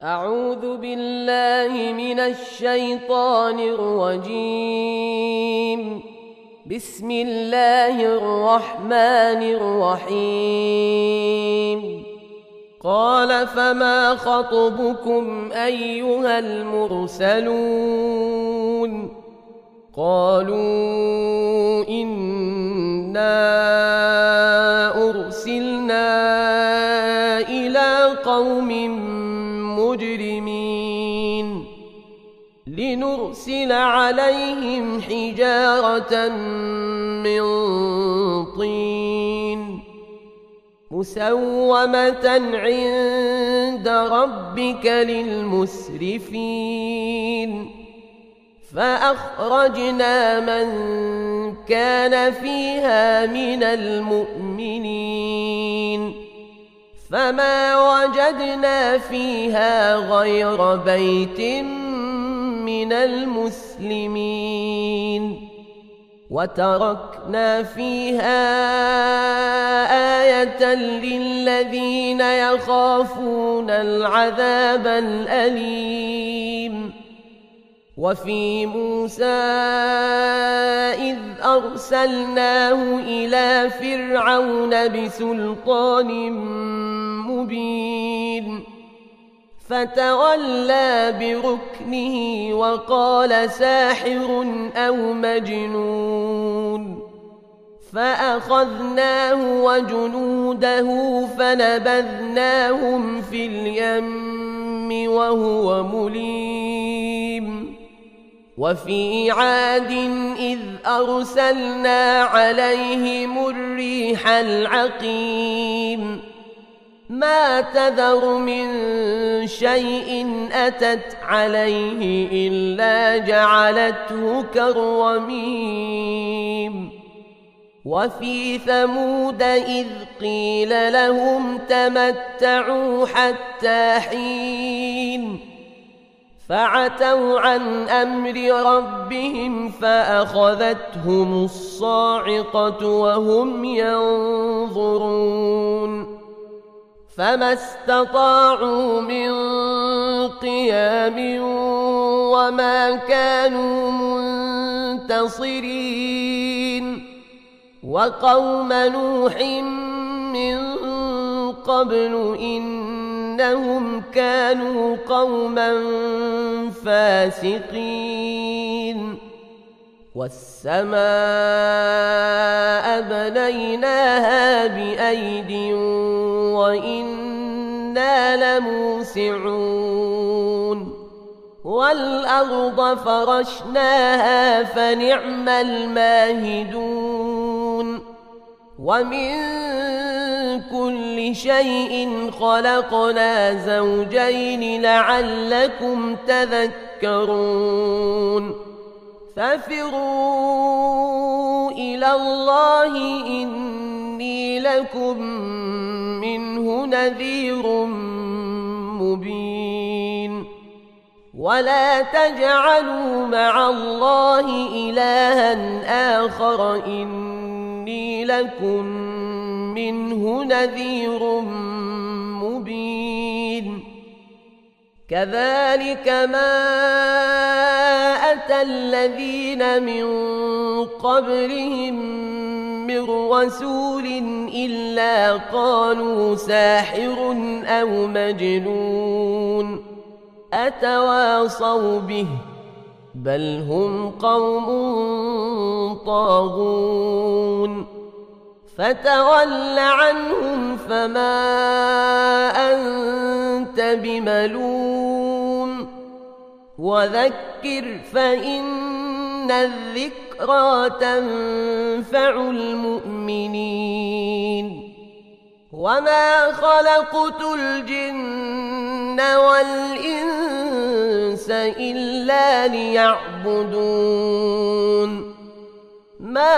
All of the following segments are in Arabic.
أعوذ بالله من الشيطان الرجيم. بسم الله الرحمن الرحيم. قال فما خطبكم أيها المرسلون؟ قالوا إنا أرسلنا إلى قوم مجرمين لنرسل عليهم حجارة من طين مسومة عند ربك للمسرفين فأخرجنا من كان فيها من المؤمنين فما وجدنا فيها غير بيت من المسلمين وتركنا فيها آية للذين يخافون العذاب الأليم. وفي موسى إذ أرسلناه إلى فرعون بسلطان مبين فتولى بركنه وقال ساحر أو مجنون فأخذناه وجنوده فنبذناهم في اليم وهو مليم. وفي عاد إذ أرسلنا عليهم الريح العقيم ما تذر من شيء أتت عليه إلا جعلته كالرميم. وفي ثمود إذ قيل لهم تمتعوا حتى حين فعتوا عن أمر ربهم فأخذتهم الصاعقة وهم ينظرون فما استطاعوا من قيام وما كانوا منتصرين. وقوم نوح من قبل إنهم كانوا قوما فاسقين. والسماء بنيناها بأيد وإنا لموسعون. والأرض فرشناها فنعم الماهدون. ومن كل شيء خلقنا زوجين لعلكم تذكرون. ففروا إلى الله إني لكم منه نذير مبين. ولا تجعلوا مع الله إلها آخر إني لكم منه نذير مبين. كذلك ما أتى الذين من قبلهم من رسول إلا قالوا ساحر أو مجنون أتواصوا به بل هم قوم طاغون. فتول عنهم فما أنت بملوم وذكر فإن الذكرى تنفع المؤمنين. وما خلقت الجن والإنس إلا ليعبدون ما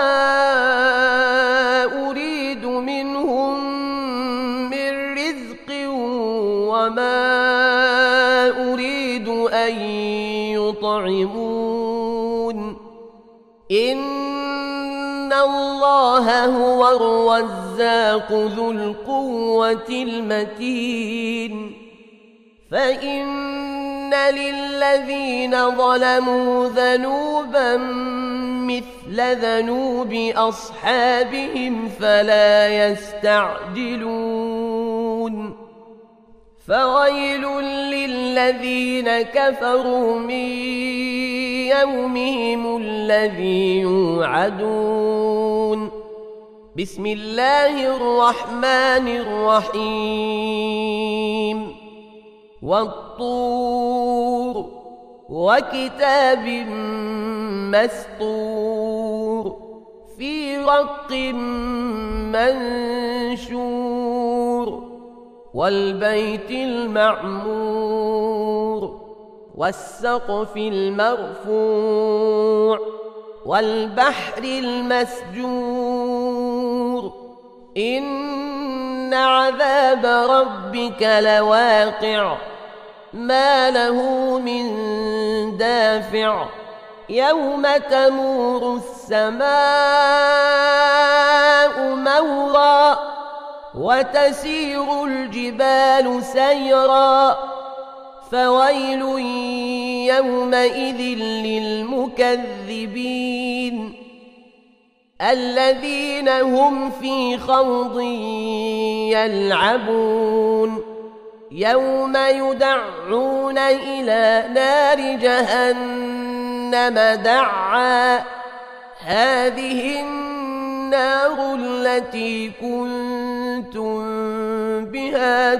أريد منهم من رزق وما أريد أن يطعمون إن الله هو الرزاق ذو القوة المتين. فإن للذين ظلموا ذنوبا مثل ذنوب أصحابهم فلا يستعجلون فويل للذين كفروا من يومهم الذي يوعدون بسم الله الرحمن الرحيم والطور وكتاب مسطور في رق منشور والبيت المعمور والسقف المرفوع والبحر المسجور إن عذاب ربك لواقع ما له من دافع يوم تمور السماء مورا وتسير الجبال سيرا فويل يومئذ للمكذبين الذين هم في خوض يلعبون يوم يدعون إلى نار جهنم دعا هذه النار التي كنتم بها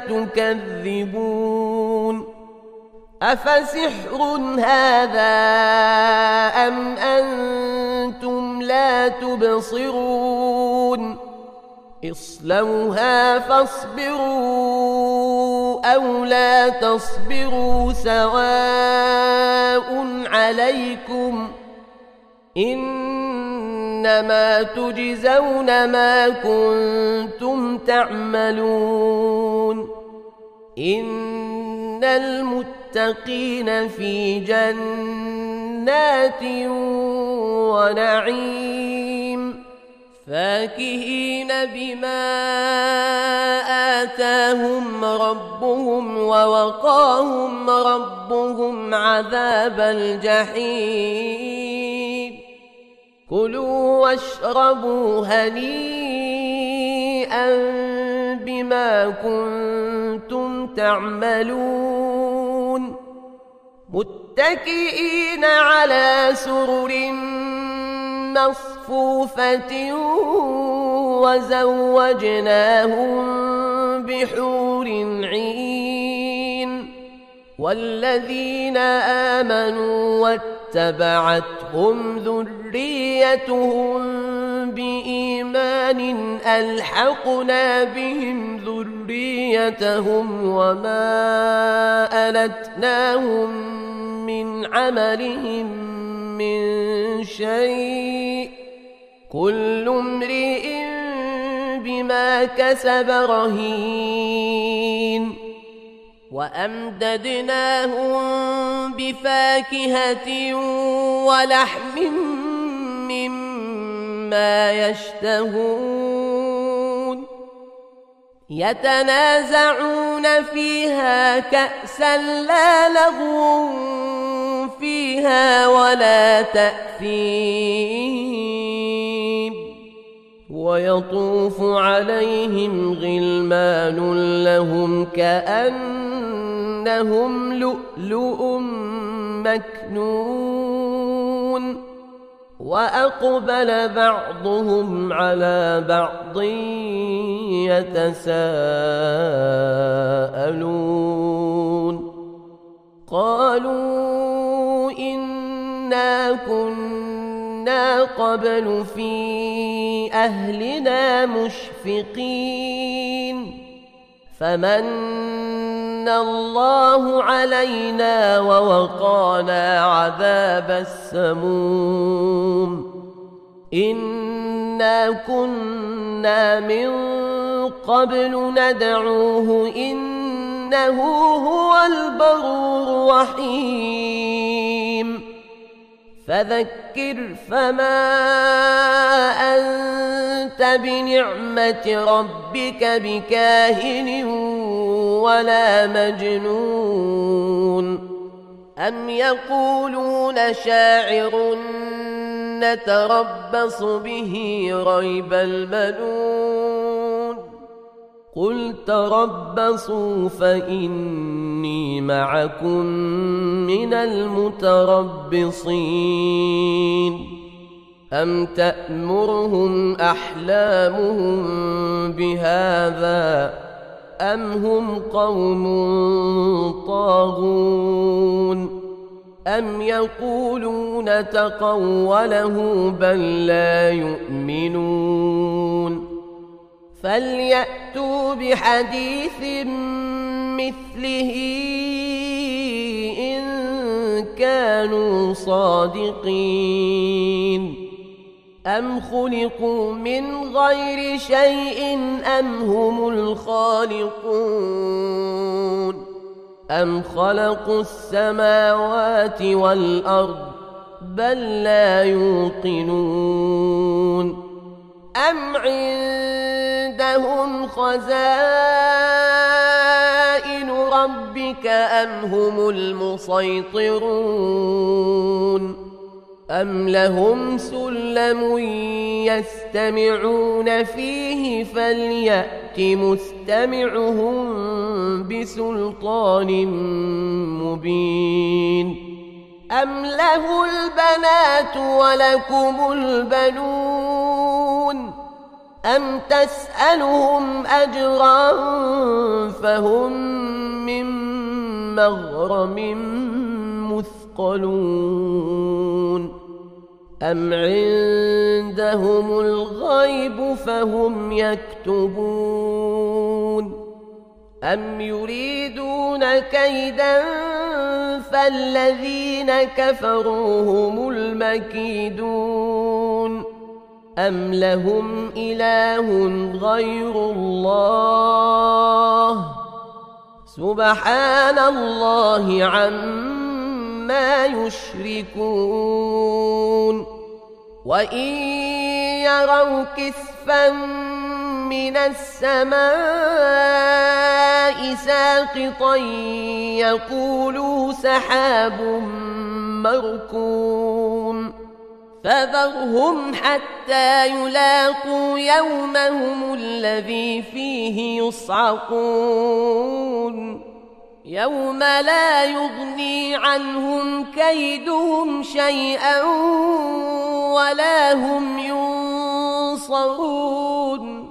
تكذبون أفسحر هذا أم أنتم لا تبصرون اصلوها فاصبروا أو لا تصبروا سواء عليكم إنما تجزون ما كنتم تعملون إن المتقين في جنات ونعيم فاكهين بما آتاهم ربهم ووقاهم ربهم عذاب الجحيم كلوا واشربوا هنيئا بما كنتم تعملون متكئين على سرر مصفوفة وزوجناهم بحور عين والذين آمنوا واتبعتهم ذريتهم بإيمان ألحقنا بهم ذريتهم وما ألتناهم من عملهم من شيء كل امرئ بما كسب رهين وأمددناهم بفاكهة ولحم مما يشتهون يتنازعون فيها كأسا لا لغو فيها ولا تأثيم ويطوف عليهم غلمان لهم كأنهم لؤلؤ مكنون وأقبل بعضهم على بعض يتساءلون قالوا إنا كنا قبل في أهلنا مشفقين فمن الله علينا ووقانا عذاب السموم إنا كنا من قبل ندعوه إنه هو البر الرحيم فذكر فما أنت بنعمة ربك بكاهن ولا مجنون أم يقولون شاعر نتربص به ريب المنون قل تربصوا فإني معكم من المتربصين أم تأمرهم أحلامهم بهذا أم هم قوم طاغون أم يقولون تقوله بل لا يؤمنون فليأتوا بحديث مثله إن كانوا صادقين أم خلقوا من غير شيء أم هم الخالقون أم خلقوا السماوات والأرض بل لا يوقنون أم عندهم خزائن ربك أم هم المسيطرون أم لهم سلم يستمعون فيه فليأت مستمعهم بسلطان مبين أم له البنات ولكم البنون أم تسألهم أجرا فهم من مغرم مثقلون أم عندهم الغيب فهم يكتبون أم يريدون كيدا فالذين كفروا هم المكيدون أم لهم إله غير الله سبحان الله عما يشركون وإن يروا كسفا من السماء ساقطا يقولوا سحاب مركوم فذرهم حتى يلاقوا يومهم الذي فيه يصعقون يوم لا يغني عنهم كيدهم شيئا ولا هم ينصرون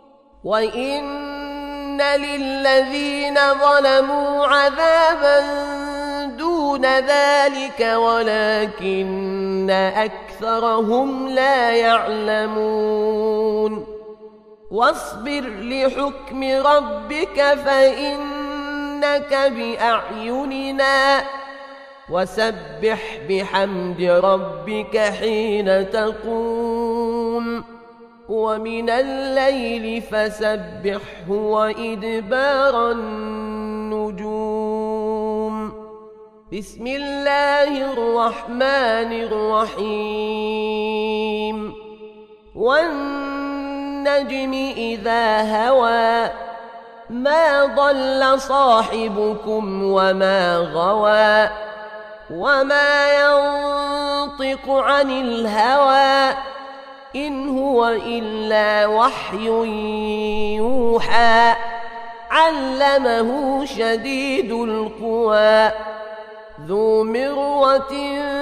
وإن للذين ظلموا عذابا دون ذلك ولكن أكثرهم لا يعلمون واصبر لحكم ربك فإنك بأعيننا وسبح بحمد ربك حين تقوم ومن الليل فسبحه وإدبار النجوم بسم الله الرحمن الرحيم والنجم إذا هوى ما ضل صاحبكم وما غوى وما ينطق عن الهوى إن هو إلا وحي يوحى علمه شديد القوى ذو مرة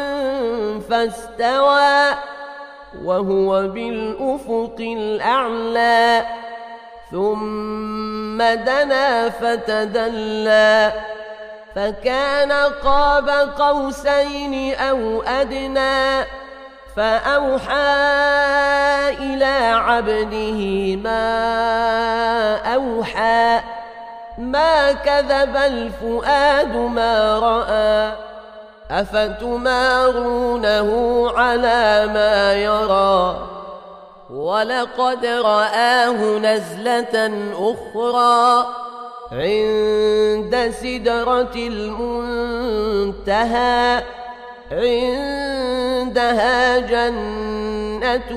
فاستوى وهو بالأفق الأعلى ثم دنا فتدلى فكان قاب قوسين أو أدنى فأوحى إلى عبده ما أوحى ما كذب الفؤاد ما رأى أفتمارونه على ما يرى ولقد رآه نزلة أخرى عند سدرة المنتهى عندها جنة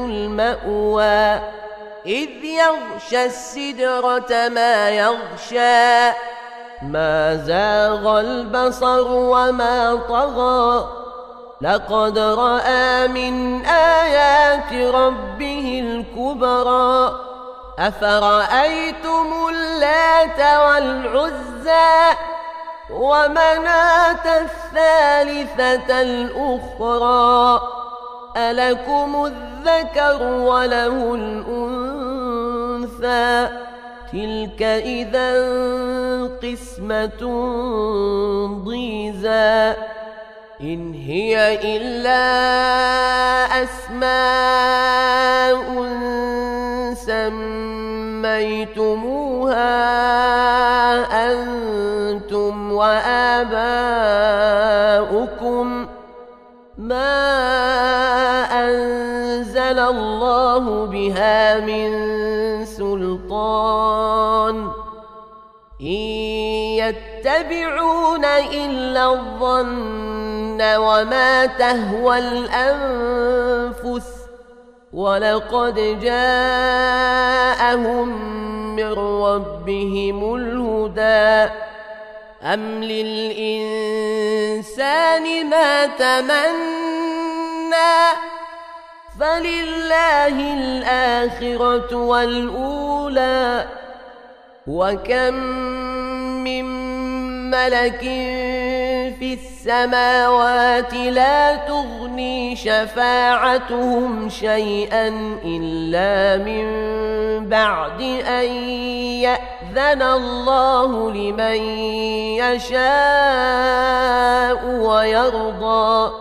المأوى إذ يغشى السدرة ما يغشى ما زاغ البصر وما طغى لقد رأى من آيات ربه الكبرى أفرأيتم اللات والعزى ومناة الثالثة الأخرى ألكم الذكر وله الأنثى تلك إذا قسمة ضيزى إن هي إلا أسماء سميتموها أنتم وآباؤكم ما أنزل الله بها من سلطان إن يتبعون إلا الظن وما تهوى الأنفس ولقد جاءهم من ربهم الهدى أم للإنسان ما تمنى فلله الآخرة والأولى وكم من ملك في السماوات لا تغني شفاعتهم شيئا إلا من بعد أن يأذن الله لمن يشاء ويرضى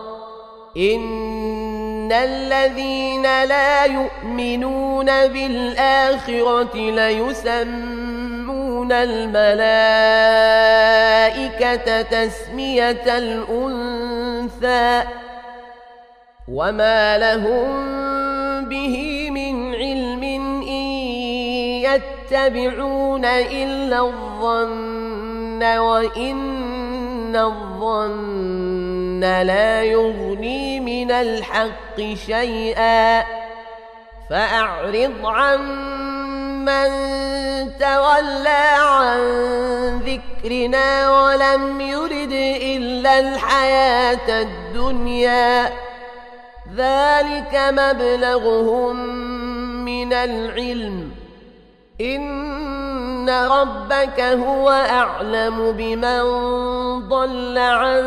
إن الذين لا يؤمنون بالآخرة ليسمون الملائكة تسمية الأنثى وما لهم به من علم إن يتبعون إلا الظن وإن الظن لا يغني من الحق شيئا فأعرض عمن تولى عن ذكرنا ولم يرد إلا الحياة الدنيا ذلك مبلغهم من العلم إن ربك هو أعلم بمن ضل عن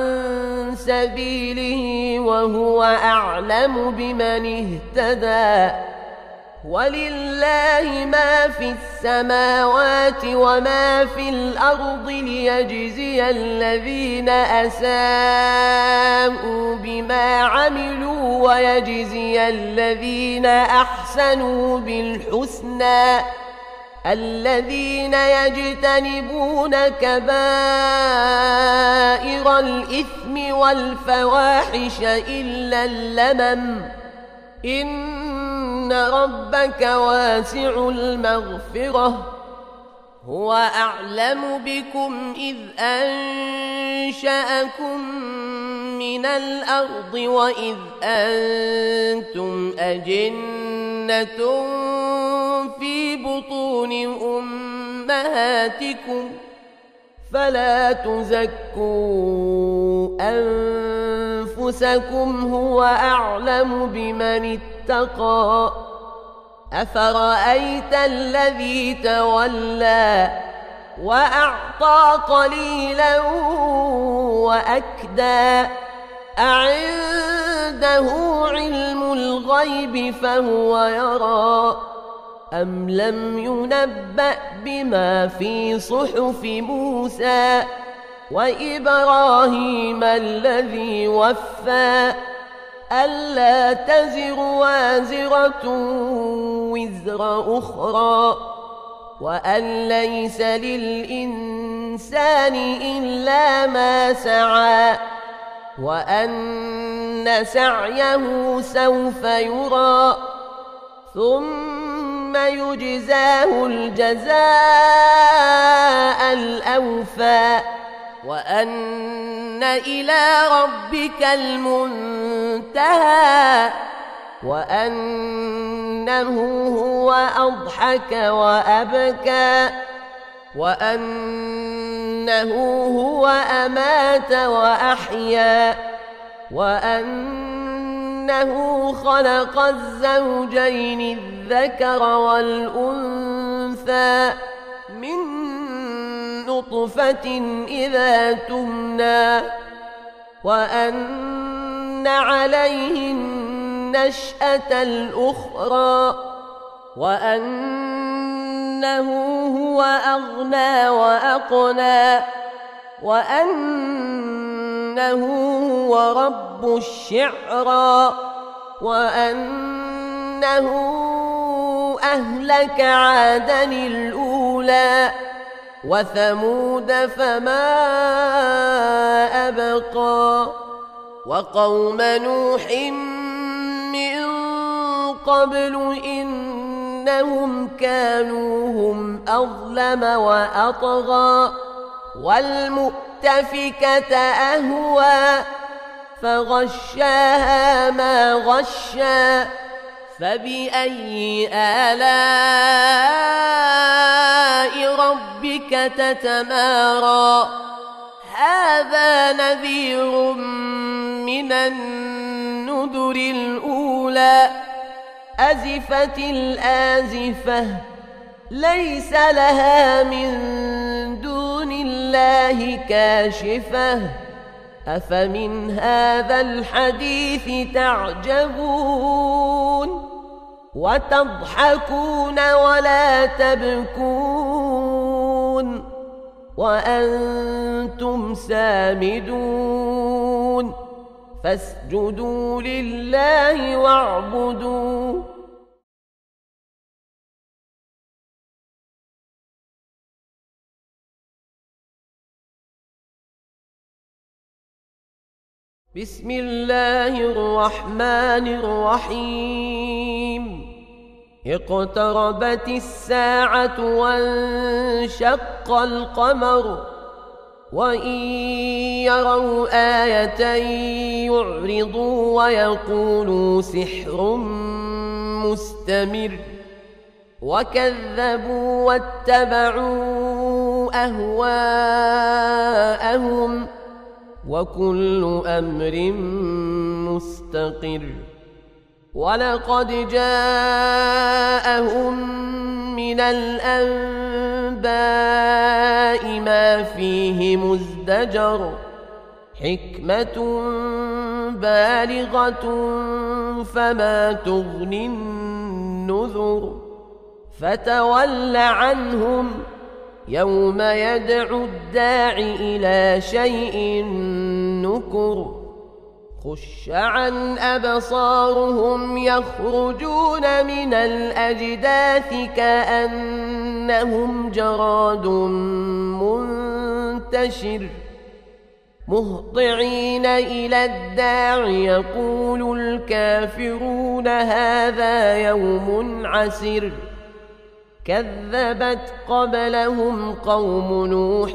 سبيله وهو أعلم بمن اهتدى ولله ما في السماوات وما في الأرض ليجزي الذين أساءوا بما عملوا ويجزي الذين أحسنوا بالحسنى الذين يجتنبون كبائر الإثم والفواحش إلا اللمم إن ربك واسع المغفرة هو أعلم بكم إذ أنشأكم من الأرض وإذ أنتم أجنة في بطون أمهاتكم فلا تزكوا أنفسكم هو أعلم بمن اتقى أفرأيت الذي تولى وأعطى قليلا وأكدى أعنده علم الغيب فهو يرى أم لم ينبأ بما في صحف موسى وإبراهيم الذي وفى ألا تزر وازرة وزر أخرى وأن ليس للإنسان إلا ما سعى وأن سعيه سوف يرى ثم يجزاه الجزاء الأوفى وأن إلى ربك المنتهى وأنه هو أضحك وأبكى وأنه هو أمات وأحيا وأنه خلق الزوجين الذكر والأنثى من نطفة إذا تمنى وأن عليه النشأة الأخرى وأنه هو أغنى وأقنى وأنه هو رب الشعرى وأنه أهلك عادا الأولى وثمود فما أبقى وقوم نوح من قبل إنهم كانوا هم أظلم وأطغى والمؤتفكة أهوى فغشاها ما غشى فبأي آلاء ربك تتمارى هذا نذير من النذر الأولى أزفت الآزفة ليس لها من دون الله كاشفة أفمن هذا الحديث تعجبون وتضحكون ولا تبكون وأنتم سامدون فاسجدوا لله واعبدوا بسم الله الرحمن الرحيم اقتربت الساعة وانشق القمر وإن يروا آية يعرضوا ويقولوا سحر مستمر وكذبوا واتبعوا أهواءهم وكل أمر مستقر ولقد جاءهم من الأنباء ما فيه مزدجر حكمة بالغة فما تغني النذر فتول عنهم يوم يدعو الداع إلى شيء نكر خش عن أبصارهم يخرجون من الأجداث كأنهم جراد منتشر مهطعين إلى الداع يقول الكافرون هذا يوم عسر كذبت قبلهم قوم نوح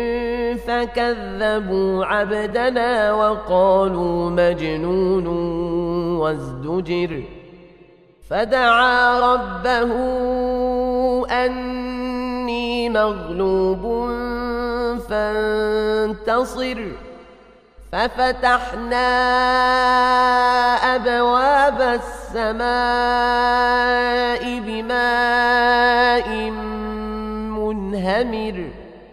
فكذبوا عبدنا وقالوا مجنون وازدجر فدعا ربه أني مغلوب فانتصر ففتحنا أبواب السماء بماء منهمر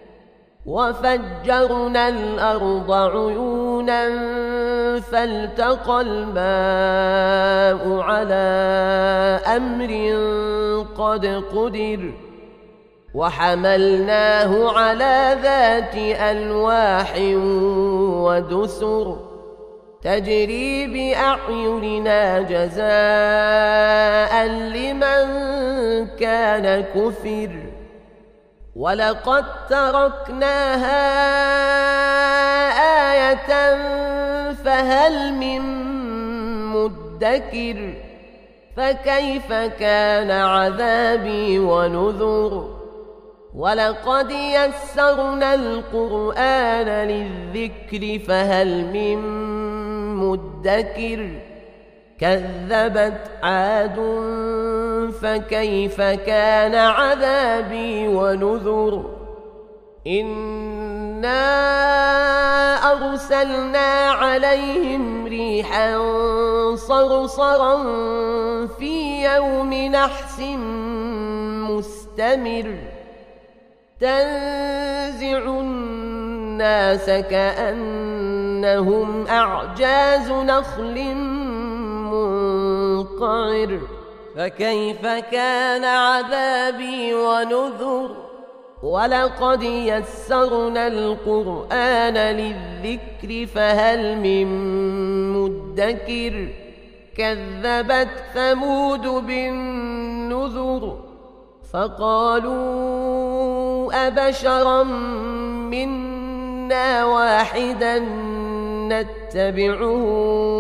وفجرنا الأرض عيونا فالتقى الماء على أمر قد قدر وحملناه على ذات ألواح ودسر تجري بأعيننا جزاء لمن كان كفر ولقد تركناها آية فهل من مدكر فكيف كان عذابي ونذر ولقد يسرنا القرآن للذكر فهل من مدكر كذبت عاد فكيف كان عذابي ونذر إنا أرسلنا عليهم ريحا صرصرا في يوم نحس مستمر تنزع الناس كأنهم أعجاز نخل منقعر فكيف كان عذابي ونذر ولقد يسرنا القرآن للذكر فهل من مدكر كذبت ثمود بالنذر فقالوا أبشرا منا واحدا نتبعه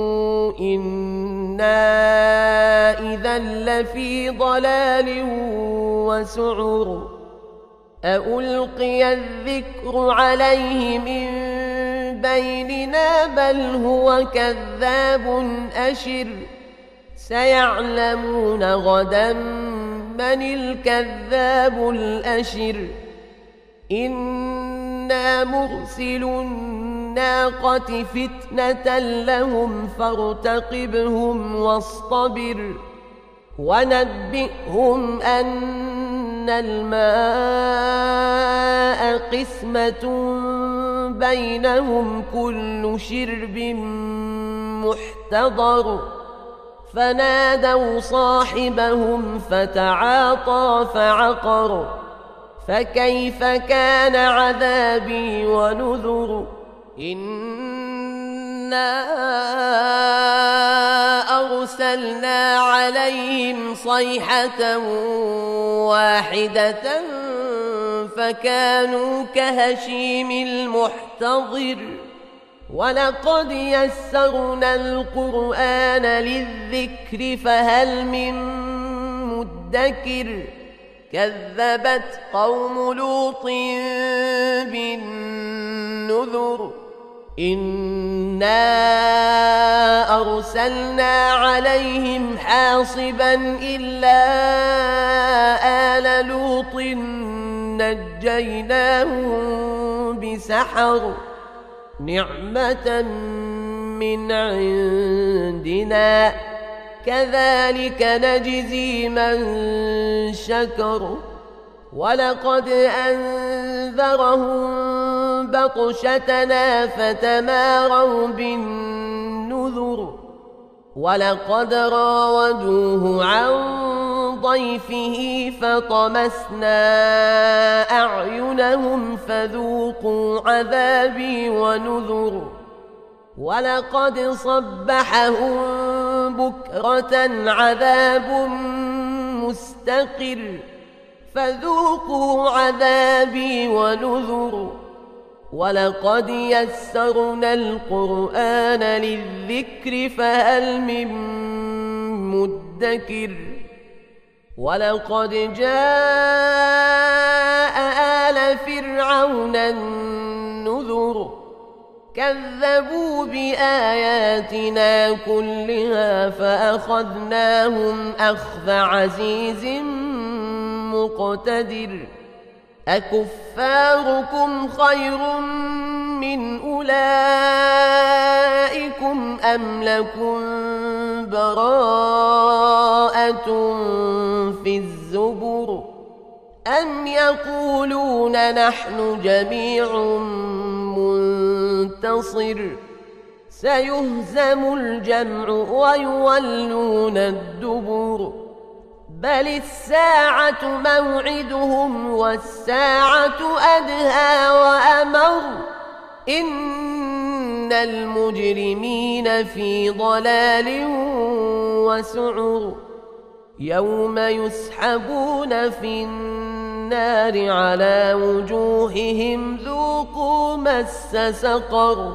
إنا إذا لفي ضلال وسعر أألقي الذكر عليه من بيننا بل هو كذاب أشر سيعلمون غدا من الكذاب الأشر إنا مرسل الناقة فتنة لهم فارتقبهم واصطبر ونبئهم أن الماء قسمة بينهم كل شرب محتضر فنادوا صاحبهم فتعاطى فعقر فكيف كان عذابي ونذر إنا أرسلنا عليهم صيحة واحدة فكانوا كهشيم المحتضر ولقد يسرنا القرآن للذكر فهل من مدكر كذبت قوم لوط بالنذر إنا أرسلنا عليهم حاصبا إلا آل لوط نجيناهم بسحر نعمة من عندنا كذلك نجزي من شكر ولقد أنذرهم بطشتنا فتماروا بالنذر ولقد راودوه عن ضيفه فطمسنا أعينهم فذوقوا عذابي ونذر ولقد صبحهم بكرة عذاب مستقر فذوقوا عذابي ونذر ولقد يسرنا القرآن للذكر فهل من مدكر ولقد جاء آل فرعون النذر كذبوا بآياتنا كلها فأخذناهم أخذ عزيز مقتدر أكفاركم خير من أولئكم أم لكم براءة في الزبر أم يقولون نحن جميع منتصر سيهزم الجمع ويولون الدبر بل الساعة موعدهم والساعة أدهى وأمر إن المجرمين في ضلال وسعر يوم يسحبون في النار على وجوههم ذوقوا مس سقر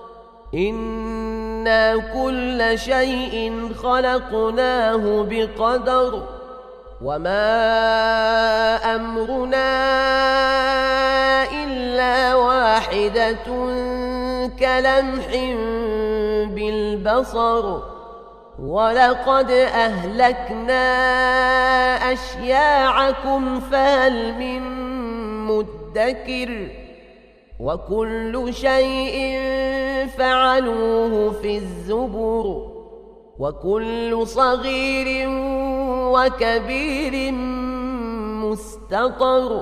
إنا كل شيء خلقناه بقدر وما أمرنا إلا واحدة كلمح بالبصر ولقد أهلكنا أشياعكم فهل من مدكر وكل شيء فعلوه في الزبر وكل صغير وكبير مستطر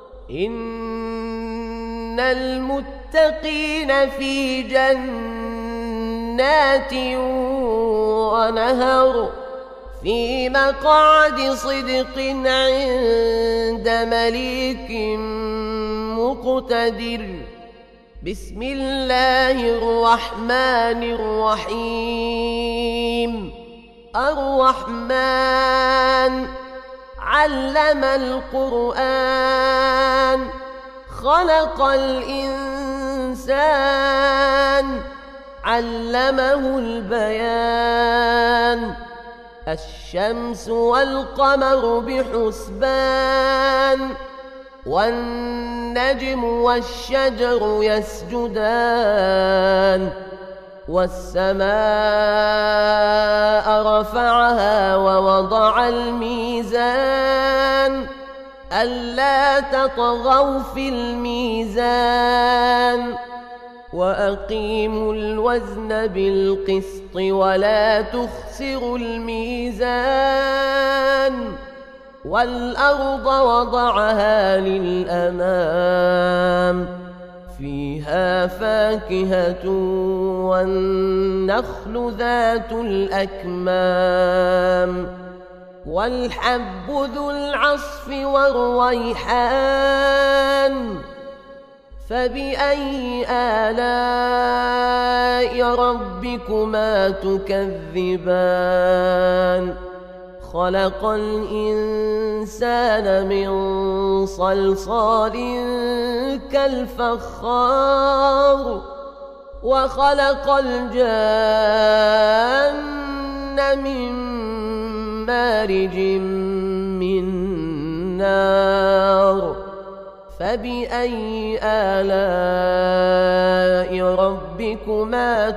إن المتقين في جنات ونهر في مقعد صدق عند مليك مقتدر بسم الله الرحمن الرحيم الرحمن علم القرآن خلق الإنسان علمه البيان الشمس والقمر بحسبان والنجم والشجر يسجدان والسماء رفعها ووضع الميزان ألا تطغوا في الميزان وأقيموا الوزن بالقسط ولا تخسروا الميزان والأرض وضعها للأنام فيها فاكهة والنخل ذات الأكمام والحب ذو العصف والريحان فبأي آلاء ربكما تكذبان خلق الإنسان من صلصال كالفخار وخلق الجان من مارج من نار فبأي آلاء ربكما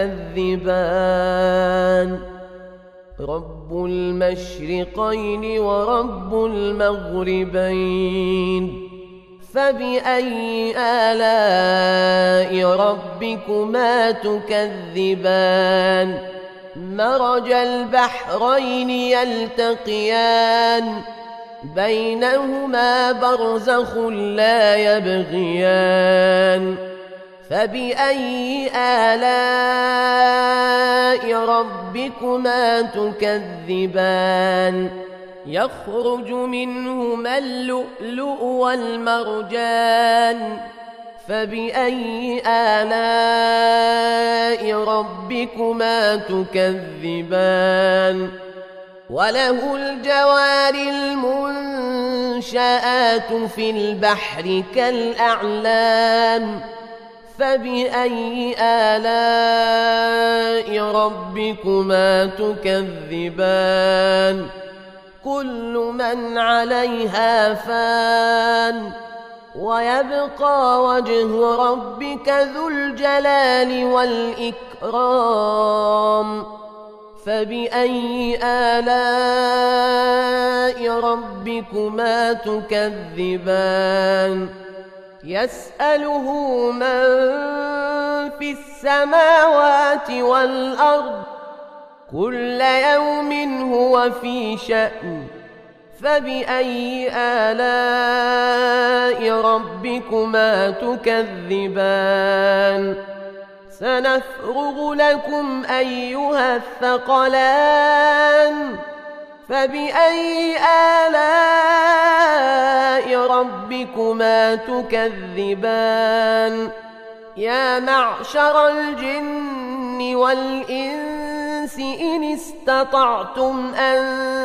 تكذبان رب المشرقين ورب المغربين فبأي آلاء ربكما تكذبان مرج البحرين يلتقيان بينهما برزخ لا يبغيان فبأي آلاء ربكما تكذبان يخرج منهما اللؤلؤ والمرجان فبأي آلاء ربكما تكذبان وله الجوار المنشآت في البحر كالأعلام فبأي آلاء ربكما تكذبان كل من عليها فان ويبقى وجه ربك ذو الجلال والإكرام فبأي آلاء ربكما تكذبان يسأله من في السماوات والأرض كل يوم هو في شأن فبأي آلاء ربكما تكذبان سنفرغ لكم أيها الثقلان فبأي آلاء ربكما تكذبان يا معشر الجن والإنس إن استطعتم أن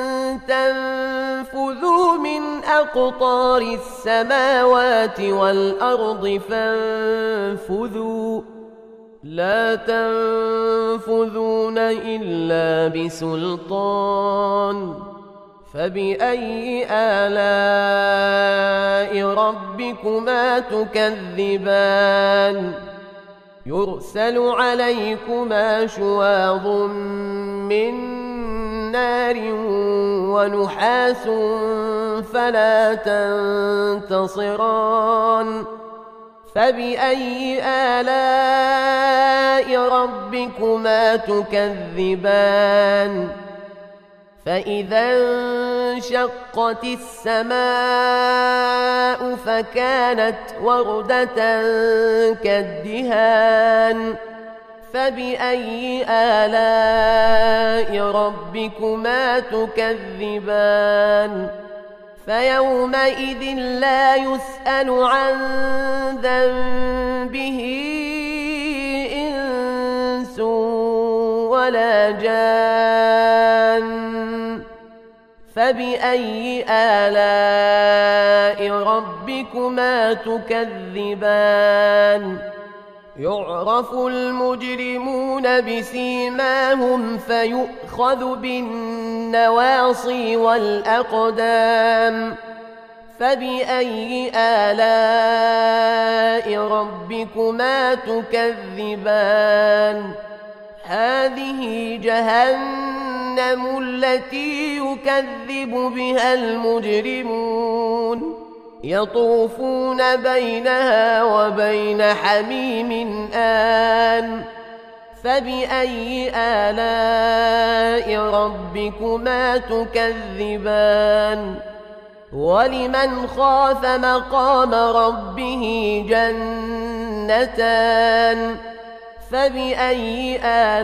تنفذوا من أقطار السماوات والأرض فانفذوا لا تنفذون إلا بسلطان فبأي آلاء ربكما تكذبان يرسل عليكما شواظ من نار ونحاس فلا تنتصران فبأي آلاء ربكما تكذبان فإذا انشقت السماء فكانت وردة كالدهان فبأي آلاء ربكما تكذبان فيومئذ لا يسأل عن ذنبه إنس ولا جان فبأي آلاء ربكما تكذبان يعرف المجرمون بسيماهم فيؤخذ بالنواصي والأقدام فبأي آلاء ربكما تكذبان هذه جهنم التي يكذب بها المجرمون يطوفون بينها وبين حميم آن فبأي آلاء ربكما تكذبان ولمن خاف مقام ربه جنتان فبأي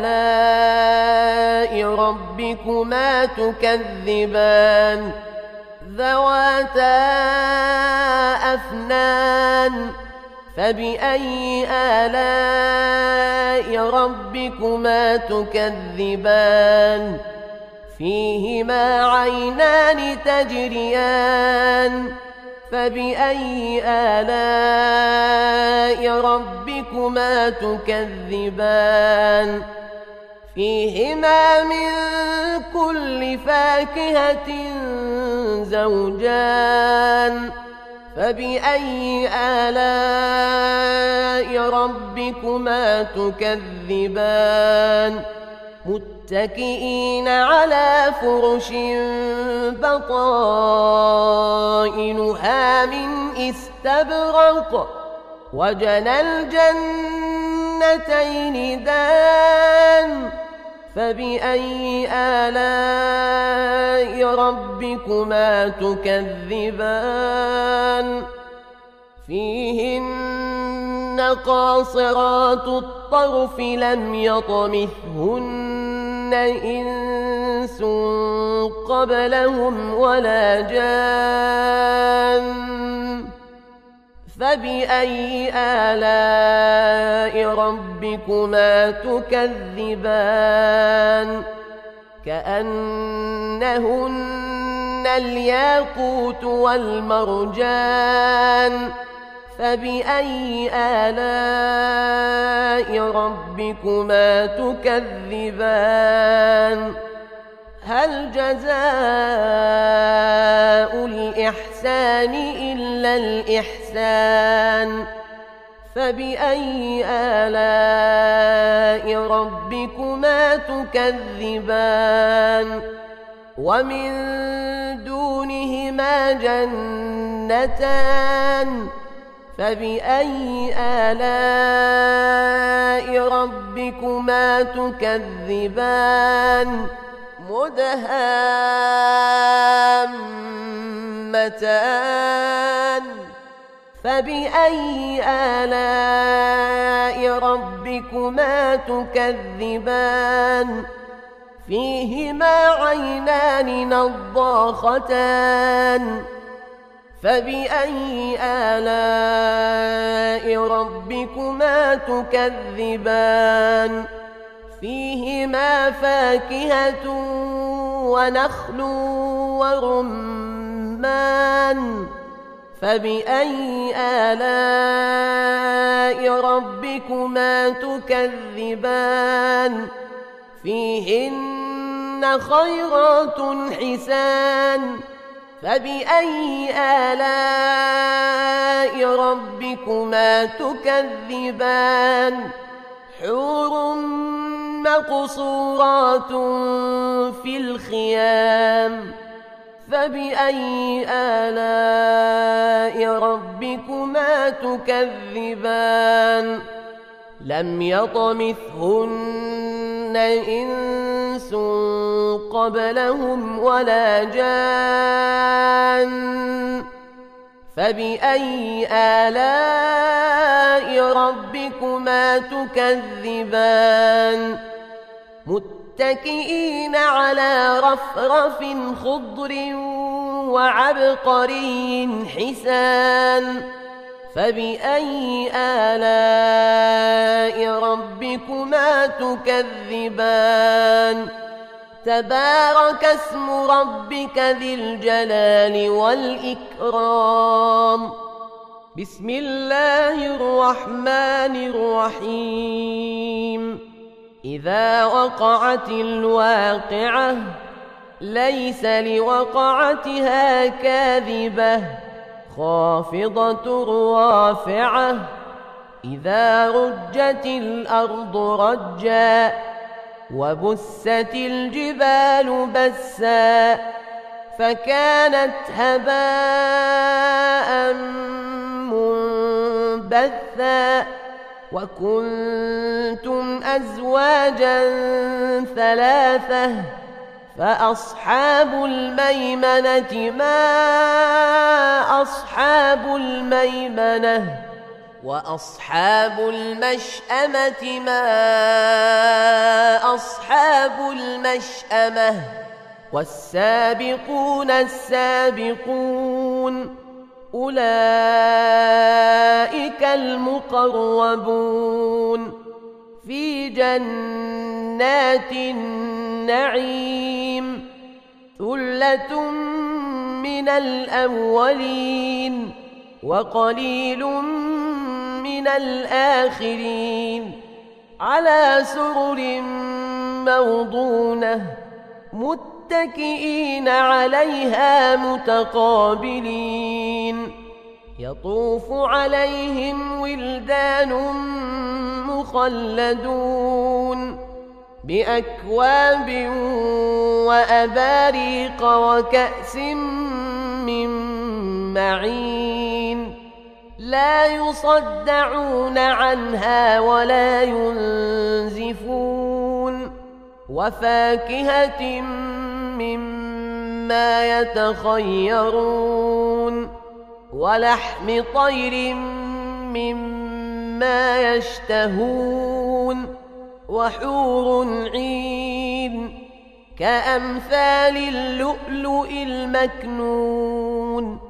آلاء ربكما تكذبان ذواتا أفنان فبأي آلاء ربكما تكذبان فيهما عينان تجريان فبأي آلاء ربكما تكذبان فيهما من كل فاكهة زوجان فبأي آلاء ربكما تكذبان متكئين على فرش بطائنها من استبرق وجنى الجنتين دان فبأي آلاء ربكما تكذبان فيهن قاصرات الطرف لم يطمثهن إنس قبلهم ولا جان فبأي آلاء ربكما تكذبان كأنهن الياقوت والمرجان فبأي آلاء ربكما تكذبان هل جزاء الإحسان إلا الإحسان فبأي آلاء ربكما تكذبان ومن دونهما جنتان فبأي آلاء ربكما تكذبان مدهامتان فبأي آلاء ربكما تكذبان فيهما عينان نضاختان فبأي آلاء ربكما تكذبان فيهما فاكهة ونخل ورمان فبأي آلاء ربكما تكذبان فيهن خيرات حسان فبأي آلاء ربكما تكذبان حور مقصورات في الخيام فبأي آلاء ربكما تكذبان لم يطمثهن إنس قبلهم ولا جان فبأي آلاء ربكما تكذبان متكئين على رفرف خضر وعبقري حسان فبأي آلاء ربكما تكذبان تبارك اسم ربك ذي الجلال والإكرام بسم الله الرحمن الرحيم إذا وقعت الواقعة ليس لوقعتها كاذبة خافضة رافعة إذا رجت الأرض رجا وبست الجبال بسا فكانت هباء منبثا وكنتم أزواجا ثلاثة فأصحاب الميمنة ما أصحاب الميمنة وأصحاب المشأمة ما أصحاب المشأمة والسابقون السابقون أولئك المقربون في جنات النعيم ثلة من الأولين وقليل من الآخرين على سرر موضونة متكئين عليها متقابلين يطوف عليهم ولدان مخلدون بأكواب وأباريق وكأس من معين لا يصدعون عنها ولا ينزفون وفاكهة مما يتخيرون ولحم طير مما يشتهون وحور عين كأمثال اللؤلؤ المكنون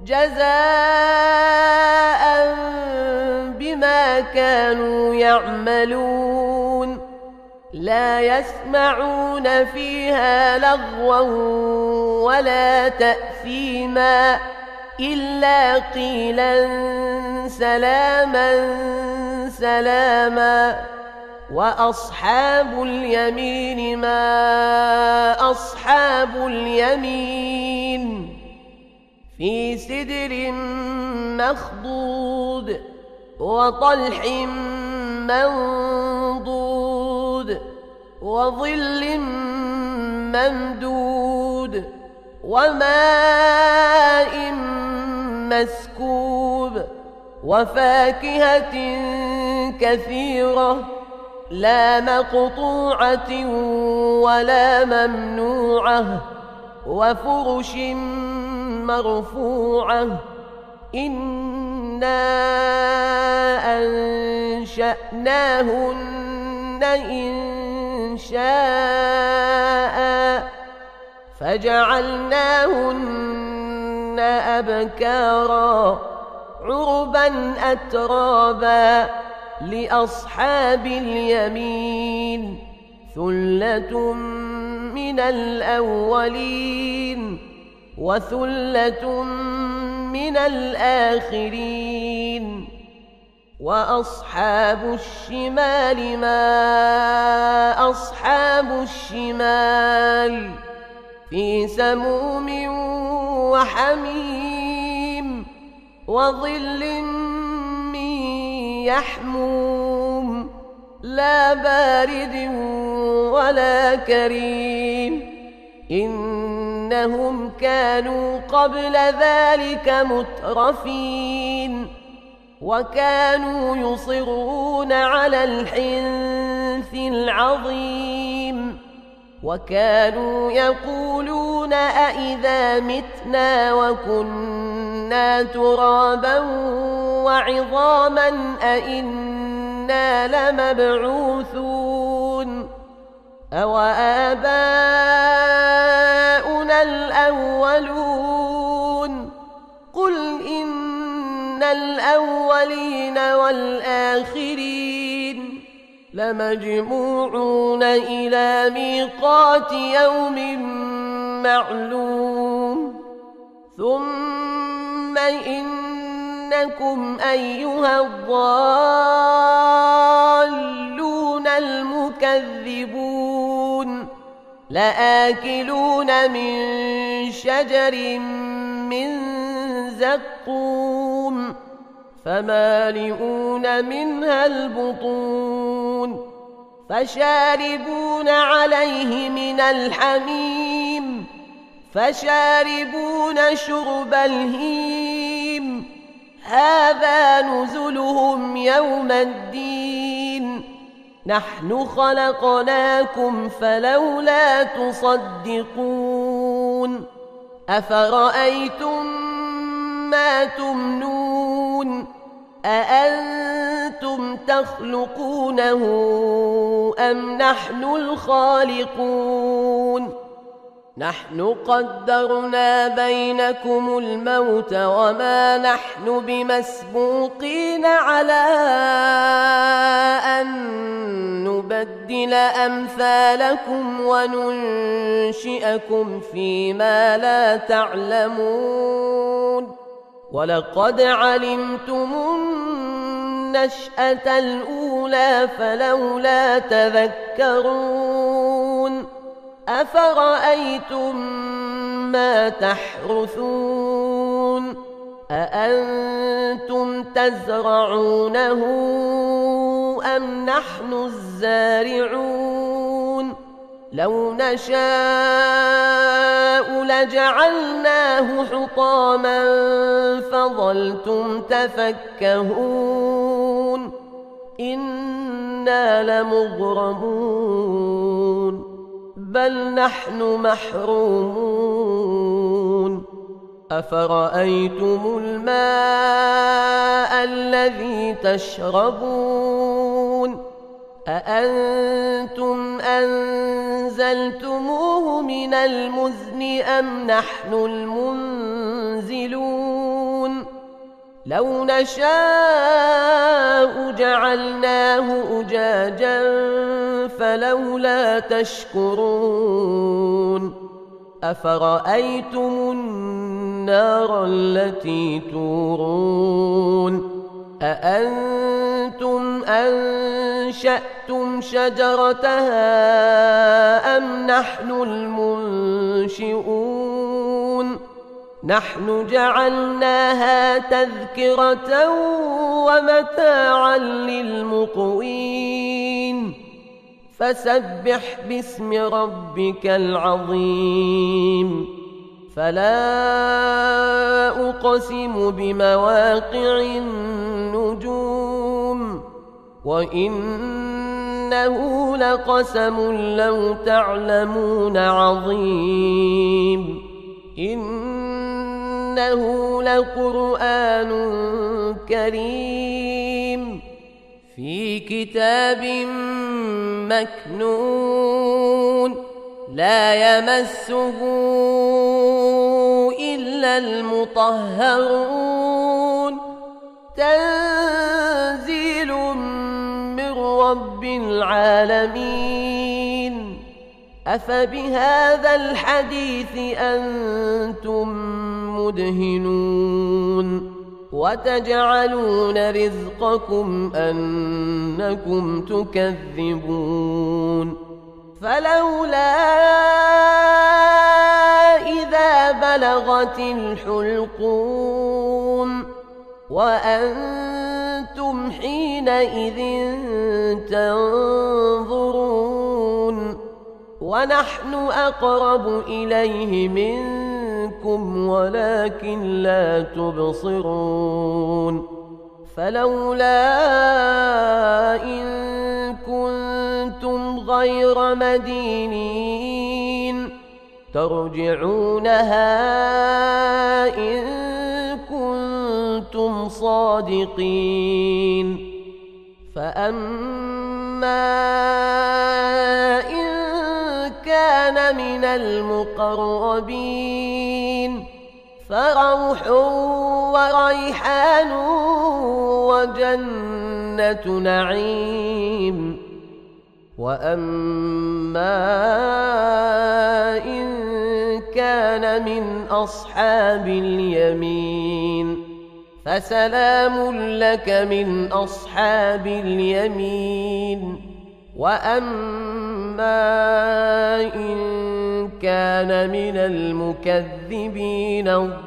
جزاء بما كانوا يعملون لا يسمعون فيها لغوا ولا تأثيما إلا قيلا سلاما سلاما وأصحاب اليمين ما أصحاب اليمين في سدر مخضود وطلح منضود وظل ممدود وماء مسكوب وفاكهة كثيرة لا مقطوعة ولا ممنوعة وفرش مرفوعة إنا أنشأناهن إنشاء فجعلناهن أبكارا عربا أترابا لأصحاب اليمين ثلة من الأولين وثلة من الآخرين وأصحاب الشمال ما أصحاب الشمال في سموم وحميم وظل من يحموم لا بارد ولا كريم إنهم كانوا قبل ذلك مترفين وكانوا يصرون على الحنث العظيم وكانوا يقولون أإذا متنا وكنا ترابا وعظاما أإنا لمبعوثون أوآباؤنا الأولون قل إن الأولين والآخرين لمجموعون إلى ميقات يوم معلوم ثم إنكم أيها الضالون المكذبون لآكلون من شجر من زقوم فمالئون منها البطون فشاربون عليه من الحميم فشاربون شرب الهيم هذا نزلهم يوم الدين نحن خلقناكم فلولا تصدقون أفرأيتم ما تمنون أأنتم تخلقونه أم نحن الخالقون نحن قدرنا بينكم الموت وما نحن بمسبوقين على أن نبدل أمثالكم وننشئكم فيما لا تعلمون ولقد علمتم النشأة الأولى فلولا تذكرون أفرأيتم ما تحرثون أأنتم تزرعونه أم نحن الزارعون لو نشاء لجعلناه حطاما فظلتم تفكهون إنا لمغرمون بل نحن محرومون أفرأيتم الماء الذي تشربون أأنتم أنزلتموه من المزن أم نحن المنزلون لو نشاء جعلناه أجاجا فلولا تشكرون أفرأيتم النار التي تورون أأنتم أنشأتم شجرتها أم نحن المنشئون نحن جعلناها تذكرة ومتاعا للمقوين فسبح باسم ربك العظيم فلا أقسم بمواقع النجوم وإنه لقسم لو تعلمون عظيم إنه لقرآن كريم في كتاب مكنون لا يمسه إلا المطهرون تنزيل من رب العالمين أفبهذا الحديث أنتم مدهنون وتجعلون رزقكم أنكم تكذبون فلولا إذا بلغت الحلقوم وأنتم حينئذ تنظرون ونحن أقرب إليه منكم ولكن لا تبصرون فلولا إن كنتم غير مدينين ترجعونها إن كنتم صادقين فأما إن كان من المقربين فروح وريحان وجنة نعيم وأما إن كان من أصحاب اليمين فسلام لك من أصحاب اليمين وأما إن كان من المكذبين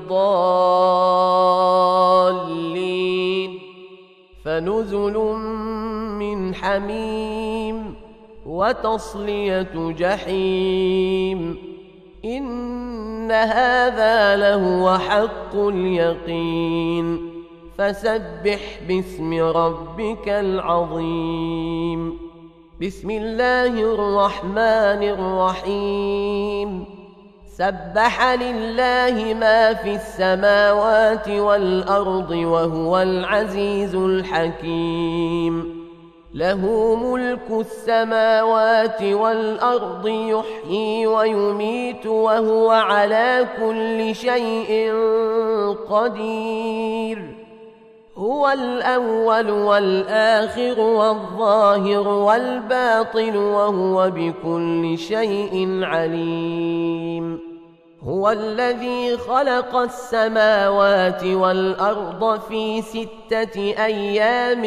الضالين فنزل من حميم وتصلية جحيم إن هذا لهو حق اليقين فسبح باسم ربك العظيم بسم الله الرحمن الرحيم سبح لله ما في السماوات والأرض وهو العزيز الحكيم له ملك السماوات والأرض يحيي ويميت وهو على كل شيء قدير هو الأول والآخر والظاهر والباطن وهو بكل شيء عليم هو الذي خلق السماوات والأرض في 6 أيام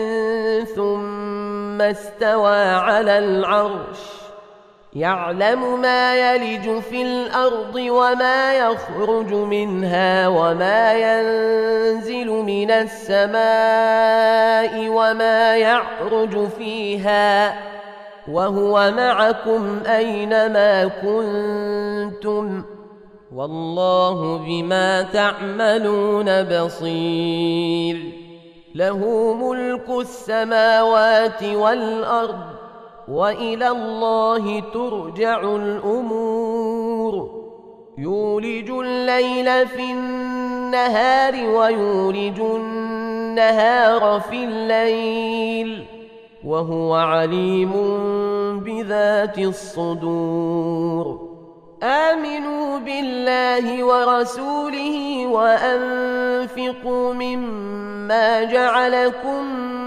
ثم استوى على العرش يعلم ما يلج في الأرض وما يخرج منها وما ينزل من السماء وما يعرج فيها وهو معكم أينما كنتم والله بما تعملون بصير له ملك السماوات والأرض وإلى الله ترجع الأمور يولج الليل في النهار ويولج النهار في الليل وهو عليم بذات الصدور آمنوا بالله ورسوله وأنفقوا مما جعلكم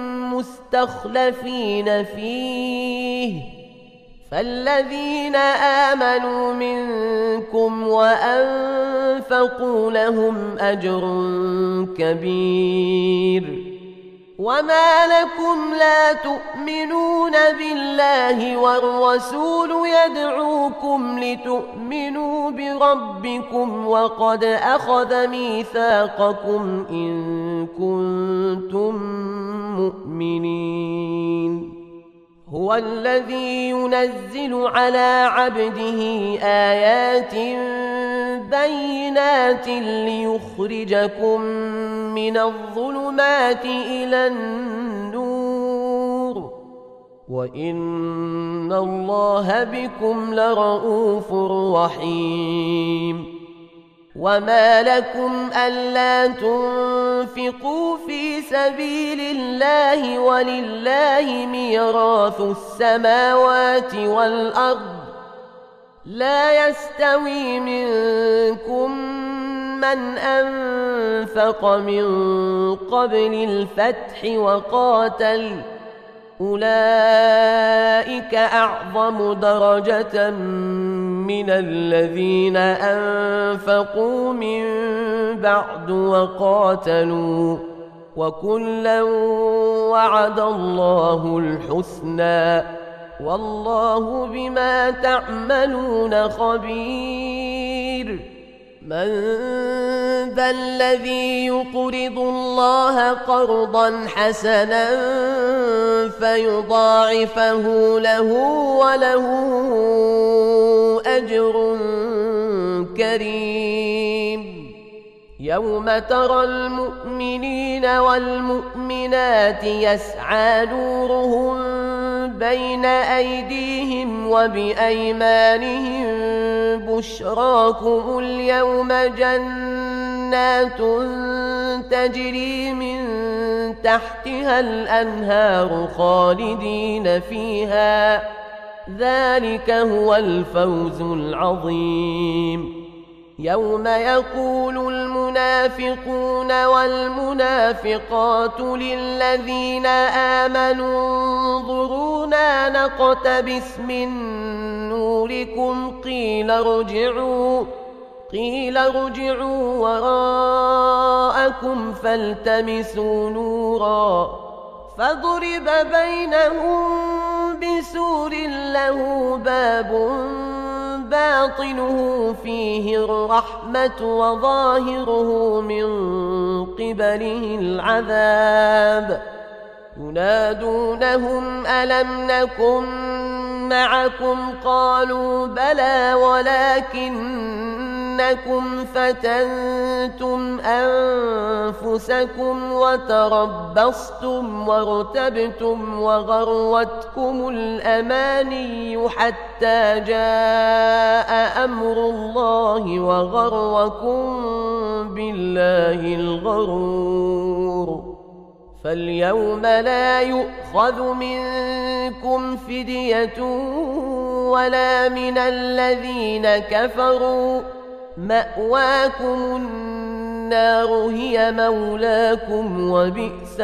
مستخلفين فيه فالذين آمنوا منكم وأنفقوا لهم أجر كبير وما لكم لا تؤمنون بالله والرسول يدعوكم لتؤمنوا بربكم وقد أخذ ميثاقكم إن كنتم مؤمنين هو الذي ينزل على عبده آيات بينات ليخرجكم من الظلمات إلى النور وإن الله بكم لرؤوف رحيم وما لكم ألا تنفقوا في سبيل الله ولله ميراث السماوات والأرض لا يستوي منكم من أنفق من قبل الفتح وقاتل أولئك أعظم درجة من الذين أنفقوا من بعد وقاتلوا وكلا وعد الله الحسنى والله بما تعملون خبير من ذا الذي يقرض الله قرضا حسنا فيضاعفه له وله أجر كريم يوم ترى المؤمنين والمؤمنات يسعى نورهم بين أيديهم وبأيمانهم بشراكم اليوم جنات تجري من تحتها الأنهار خالدين فيها ذلك هو الفوز العظيم يوم يقول المنافقون والمنافقات للذين آمنوا انظرونا نقتبس من نوركم قيل ارجعوا وراءكم فالتمسوا نورا فضرب بينهم بسور له باب باطنه فيه الرحمة وظاهره من قبله العذاب ينادونهم ألم نكن معكم قالوا بلى ولكنكم فتنتم أنفسكم وتربصتم وارتبتم وغرتكم الأماني حتى جاء أمر الله وغركم بالله الغرور فاليوم لا يؤخذ منكم فدية ولا من الذين كفروا مأواكم النار هي مولاكم وبئس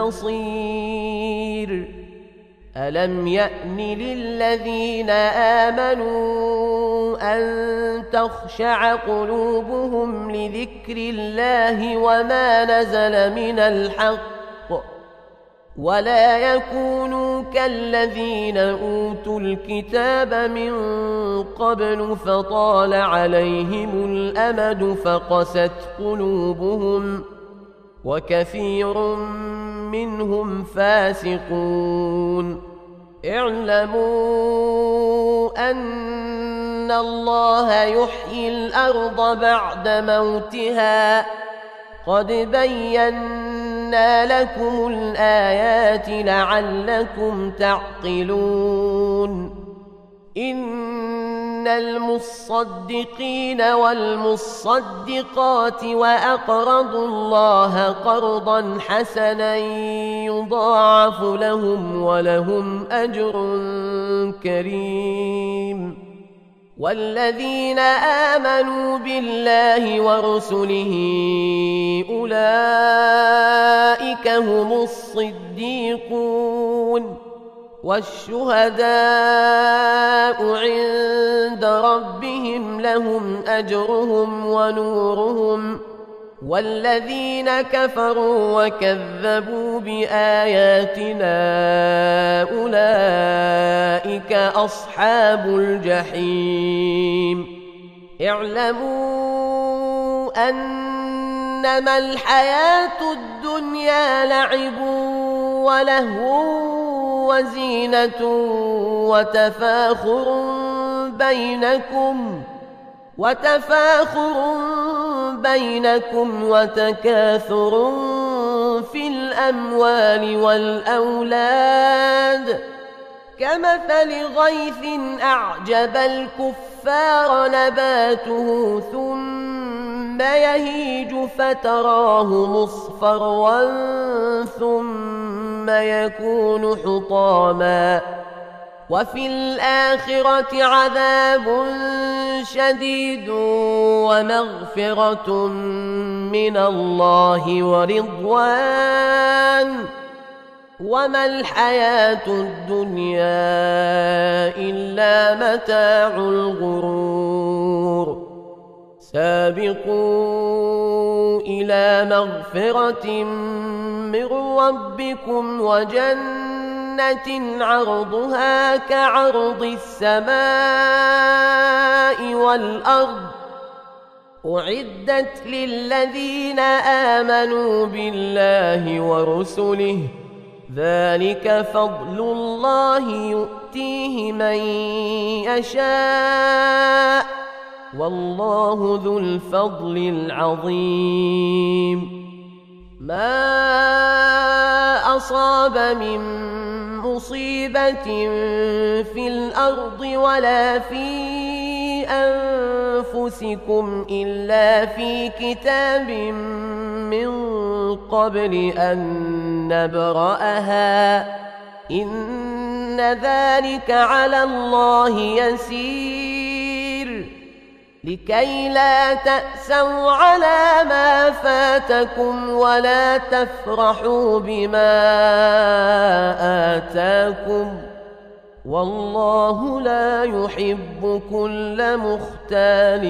المصير ألم يأن للذين آمنوا أن تخشع قلوبهم لذكر الله وما نزل من الحق ولا يكونوا كالذين أوتوا الكتاب من قبل فطال عليهم الأمد فقست قلوبهم وكثير منهم فاسقون اعلموا أن الله يحيي الأرض بعد موتها قد بينا لكم الآيات لعلكم تعقلون إن المصدقين والمصدقات وأقرضوا الله قرضا حسنا يضاعف لهم ولهم أجر كريم والذين آمنوا بالله ورسله أولئك هم الصديقون والشهداء عند ربهم لهم أجرهم ونورهم والذين كفروا وكذبوا بآياتنا أولئك أصحاب الجحيم اعلموا أنما الحياة الدنيا لعب ولهو وزينة وتفاخر بينكم وتكاثر في الأموال والأولاد كمثل غيث أعجب الكفار نباته ثم يهيج فتراه مصفرا ثم يكون حطاما وفي الآخرة عذاب شديد ومغفرة من الله ورضوان وما الحياة الدنيا إلا متاع الغرور سابقوا إلى مغفرة من ربكم وجنة عرضها كعرض السماء والأرض أعدت للذين آمنوا بالله ورسله ذلك فضل الله يؤتيه من يشاء والله ذو الفضل العظيم ما أصاب من مصيبة في الأرض ولا في أنفسكم إلا في كتاب من قبل أن نبرأها إن ذلك على الله يسير لكي لا تأسوا على ما فاتكم ولا تفرحوا بما آتاكم والله لا يحب كل مختال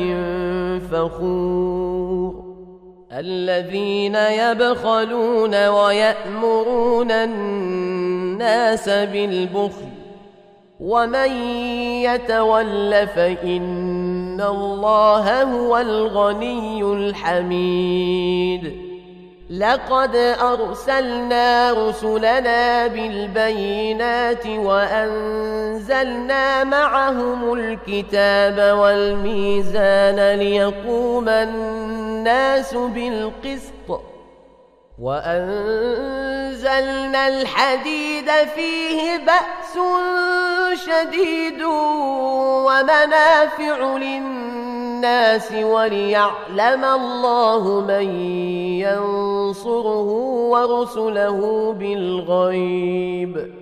فخور الذين يبخلون ويأمرون الناس بالبخل ومن يتول فإن الله هو الغني الحميد لقد أرسلنا رسلنا بالبينات وأنزلنا معهم الكتاب والميزان ليقوم الناس بالقسط وأنزلنا الحديد فيه بأس شديد ومنافع للناس وليعلم الله من ينصره ورسله بالغيب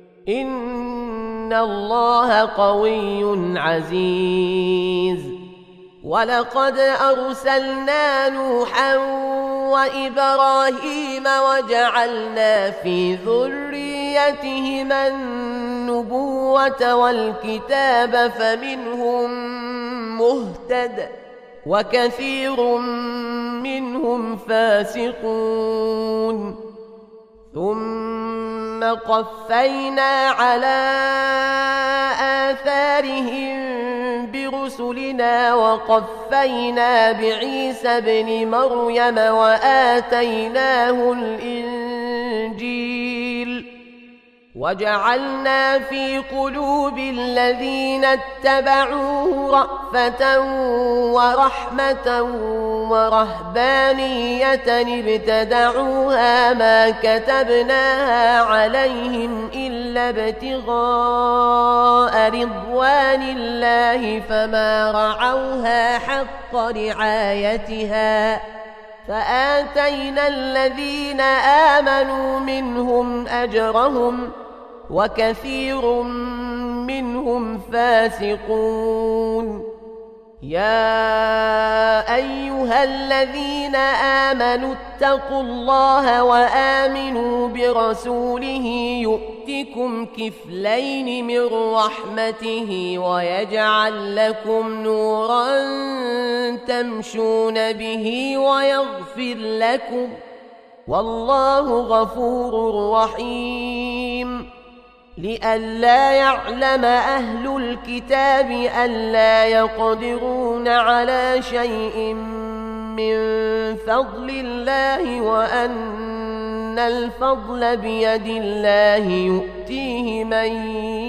إن الله قوي عزيز ولقد أرسلنا نوحا وإبراهيم وجعلنا في ذريتهما النبوة والكتاب فمنهم مهتد وكثير منهم فاسقون ثم قفينا على آثارهم برسلنا وقفينا بعيسى ابن مريم وآتيناه الإنجيل وجعلنا في قلوب الذين اتبعوه رأفة ورحمة ورهبانية ابتدعوها ما كتبناها عليهم إلا ابتغاء رضوان الله فما رعوها حق رعايتها فآتينا الذين آمنوا منهم أجرهم وكثير منهم فاسقون يا أيها الذين آمنوا اتقوا الله وآمنوا برسوله يؤتكم كفلين من رحمته ويجعل لكم نورا تمشون به ويغفر لكم والله غفور رحيم لئلا يعلم أهل الكتاب ألا يقدرون على شيء من فضل الله وأن الفضل بيد الله يؤتيه من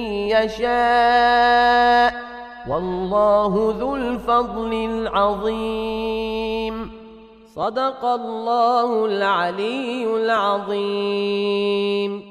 يشاء والله ذو الفضل العظيم صدق الله العلي العظيم.